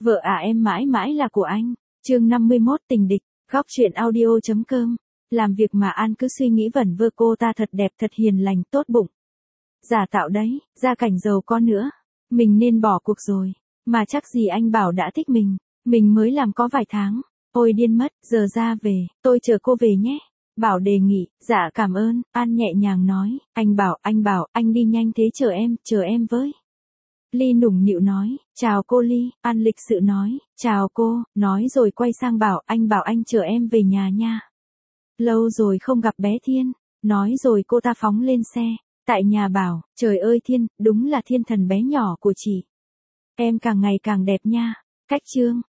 Vợ à em mãi mãi là của anh. Chương 51 tình địch, góc truyện audio.com. Làm việc mà An cứ suy nghĩ vẩn vơ cô ta thật đẹp thật hiền lành tốt bụng. Giả tạo đấy, gia cảnh giàu có nữa. Mình nên bỏ cuộc rồi. Mà chắc gì anh Bảo đã thích mình mới làm có vài tháng. Ôi điên mất, giờ ra về, tôi chờ cô về nhé. Bảo đề nghị, dạ cảm ơn, An nhẹ nhàng nói, anh Bảo, anh đi nhanh thế chờ em với. Ly nũng nịu nói, chào cô Ly, An lịch sự nói, chào cô, nói rồi quay sang Bảo anh chờ em về nhà nha. Lâu rồi không gặp bé Thiên, nói rồi cô ta phóng lên xe, tại nhà Bảo, trời ơi Thiên, đúng là thiên thần bé nhỏ của chị. Em càng ngày càng đẹp nha, cách chương.